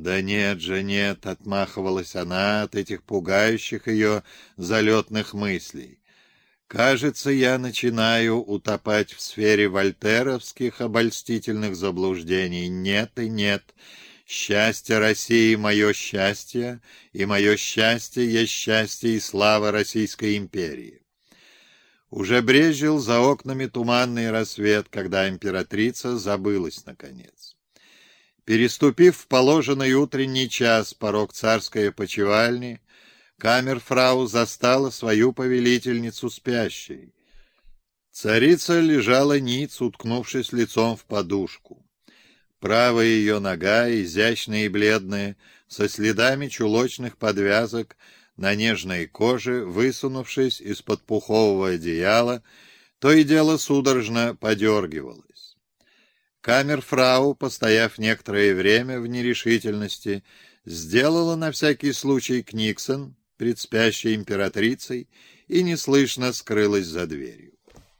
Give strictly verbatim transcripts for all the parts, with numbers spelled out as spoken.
«Да нет же, нет», — отмахивалась она от этих пугающих ее залетных мыслей. «Кажется, я начинаю утопать в сфере вольтеровских обольстительных заблуждений. Нет и нет. Счастье России — мое счастье, и мое счастье есть счастье и слава Российской империи». Уже брезжил за окнами туманный рассвет, когда императрица забылась наконец. Переступив в положенный утренний час порог царской опочивальни, камерфрау застала свою повелительницу спящей. Царица лежала ниц, уткнувшись лицом в подушку. Правая ее нога, изящная и бледная, со следами чулочных подвязок на нежной коже, высунувшись из-под пухового одеяла, то и дело судорожно подергивалась. Камерфрау, постояв некоторое время в нерешительности, сделала на всякий случай книксон пред спящей императрицей и неслышно скрылась за дверью.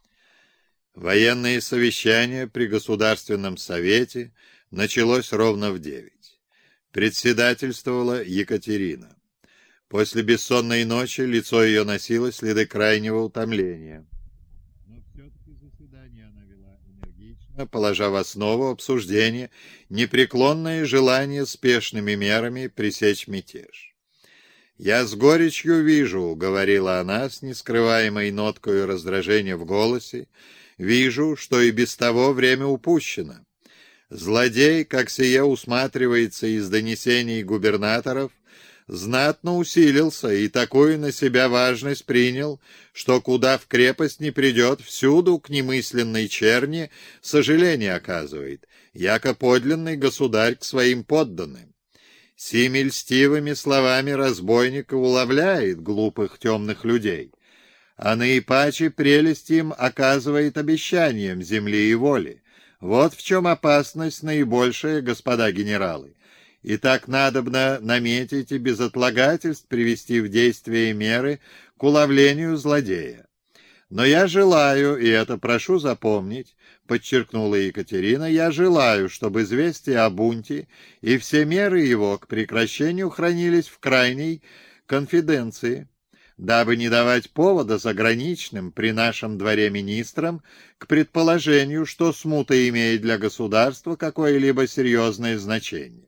Военное совещание при Государственном совете началось ровно в девять. Председательствовала Екатерина. После бессонной ночи лицо ее носило следы крайнего утомления. Но все-таки заседание она вела энергично, положа в основу обсуждения непреклонное желание спешными мерами пресечь мятеж. «Я с горечью вижу», — говорила она с нескрываемой ноткой раздражения в голосе, «вижу, что и без того время упущено. Злодей, как сие усматривается из донесений губернаторов, знатно усилился и такую на себя важность принял, что куда в крепость не придет, всюду к немысленной черни сожаление оказывает, яко подлинный государь к своим подданным. Сими льстивыми словами разбойника уловляет глупых темных людей, а наипаче прелесть им оказывает обещанием земли и воли. Вот в чем опасность наибольшая, господа генералы. И так надобно наметить и без отлагательств привести в действие меры к уловлению злодея. Но я желаю, и это прошу запомнить, подчеркнула Екатерина, я желаю, чтобы известие о бунте и все меры его к прекращению хранились в крайней конфиденции, дабы не давать повода заграничным при нашем дворе министрам к предположению, что смута имеет для государства какое-либо серьезное значение.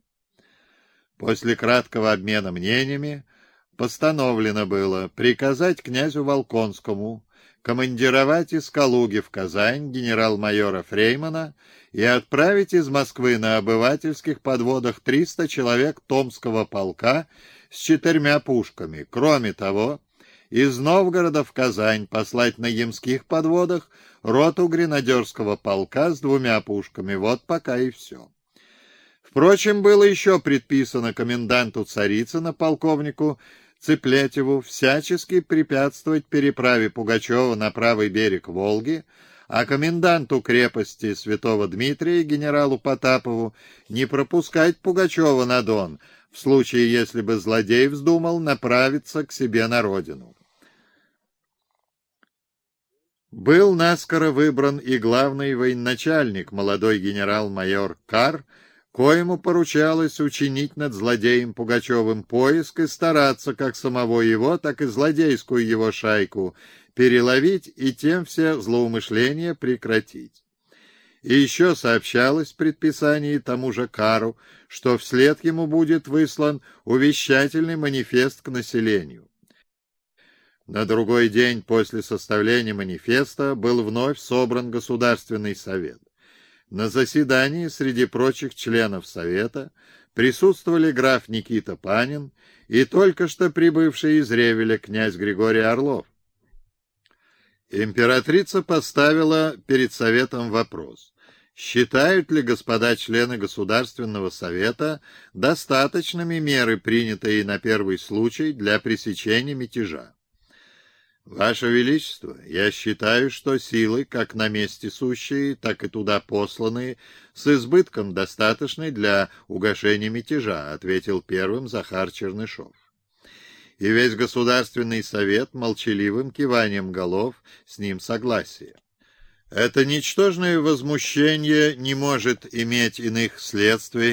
После краткого обмена мнениями постановлено было приказать князю Волконскому командировать из Калуги в Казань генерал-майора Фреймана и отправить из Москвы на обывательских подводах триста человек Томского полка с четырьмя пушками. Кроме того, из Новгорода в Казань послать на ямских подводах роту гренадерского полка с двумя пушками. Вот пока и все. Впрочем, было еще предписано коменданту Царицына, полковнику Цыплетеву, всячески препятствовать переправе Пугачева на правый берег Волги, а коменданту крепости Святого Дмитрия, генералу Потапову, не пропускать Пугачева на Дон, в случае, если бы злодей вздумал направиться к себе на родину. Был наскоро выбран и главный военачальник, молодой генерал-майор Карр, коему поручалось учинить над злодеем Пугачевым поиск и стараться как самого его, так и злодейскую его шайку переловить и тем все злоумышления прекратить. И еще сообщалось в предписании тому же Кару, что вслед ему будет выслан увещательный манифест к населению. На другой день после составления манифеста был вновь собран Государственный совет. На заседании среди прочих членов Совета присутствовали граф Никита Панин и только что прибывший из Ревеля князь Григорий Орлов. Императрица поставила перед Советом вопрос: считают ли господа члены Государственного Совета достаточными меры, принятые на первый случай для пресечения мятежа? «Ваше Величество, я считаю, что силы, как на месте сущие, так и туда посланные, с избытком достаточны для угашения мятежа», — ответил первым Захар Чернышов. И весь Государственный Совет молчаливым киванием голов с ним согласие. Это ничтожное возмущение не может иметь иных следствий,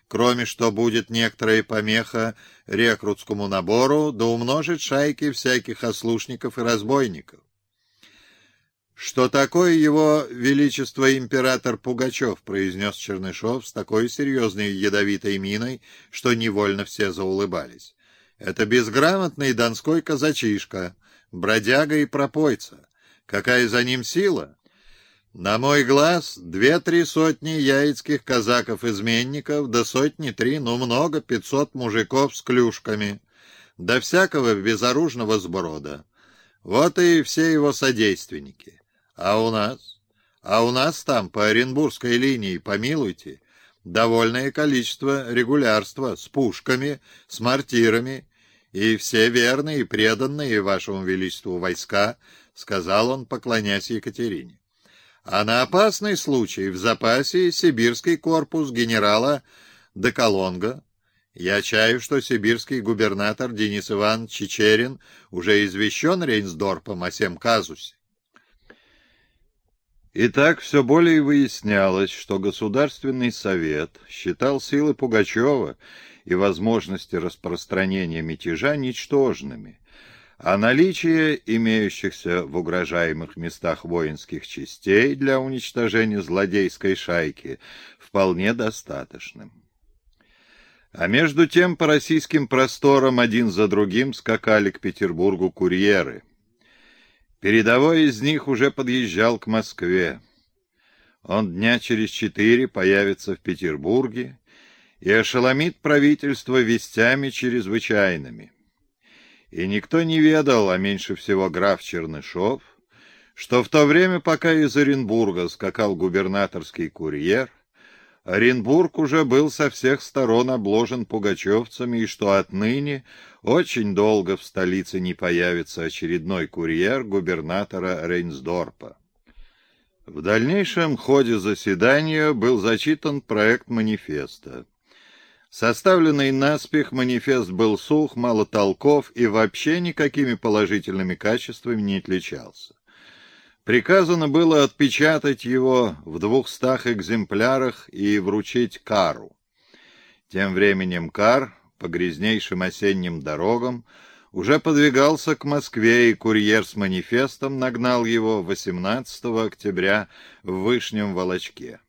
кроме что будет некоторая помеха рекрутскому набору, да умножит шайки всяких ослушников и разбойников. «Что такое его величество император Пугачев?» — произнес Чернышов с такой серьезной ядовитой миной, что невольно все заулыбались. «Это безграмотный донской казачишка, бродяга и пропойца. Какая за ним сила? На мой глаз две-три сотни яицких казаков-изменников, да сотни-три, ну много, пятьсот мужиков с клюшками, да всякого безоружного сброда. Вот и все его содейственники. А у нас? А у нас там, по Оренбургской линии, помилуйте, довольное количество регулярства с пушками, с мортирами, и все верные и преданные вашему величеству войска, — сказал он, поклонясь Екатерине. А на опасный случай в запасе сибирский корпус генерала Деколонга. Я чаю, что сибирский губернатор Денис Иванович Чичерин уже извещен Рейнсдорфом о сем казусе. Итак, все более выяснялось, что Государственный совет считал силы Пугачева и возможности распространения мятежа ничтожными, а наличие имеющихся в угрожаемых местах воинских частей для уничтожения злодейской шайки вполне достаточным. А между тем по российским просторам один за другим скакали к Петербургу курьеры. Передовой из них уже подъезжал к Москве. Он дня через четыре появится в Петербурге и ошеломит правительство вестями чрезвычайными. И никто не ведал, а меньше всего граф Чернышов, что в то время, пока из Оренбурга скакал губернаторский курьер, Оренбург уже был со всех сторон обложен пугачевцами, и что отныне очень долго в столице не появится очередной курьер губернатора Рейнсдорфа. В дальнейшем ходе заседания был зачитан проект манифеста. Составленный наспех манифест был сух, мало толков и вообще никакими положительными качествами не отличался. Приказано было отпечатать его в двухстах экземплярах и вручить Кару. Тем временем Кар по грязнейшим осенним дорогам уже подвигался к Москве, и курьер с манифестом нагнал его восемнадцатого октября в Вышнем Волочке.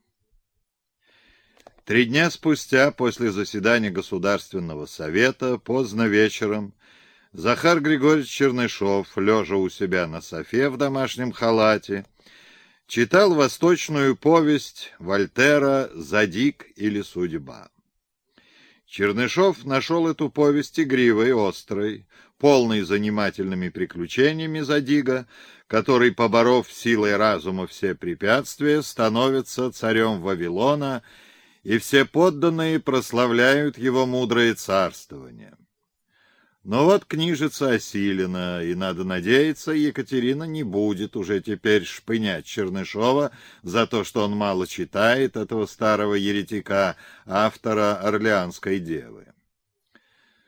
Три дня спустя, после заседания Государственного совета, поздно вечером, Захар Григорьевич Чернышов, лежа у себя на софе в домашнем халате, читал восточную повесть Вольтера «Задик или судьба». Чернышов нашел эту повесть игривой, острой, полной занимательными приключениями Задига, который, поборов силой разума все препятствия, становится царем Вавилона, и все подданные прославляют его мудрое царствование. Но вот книжица осилена, и, надо надеяться, Екатерина не будет уже теперь шпынять Чернышова за то, что он мало читает, этого старого еретика, автора «Орлеанской девы».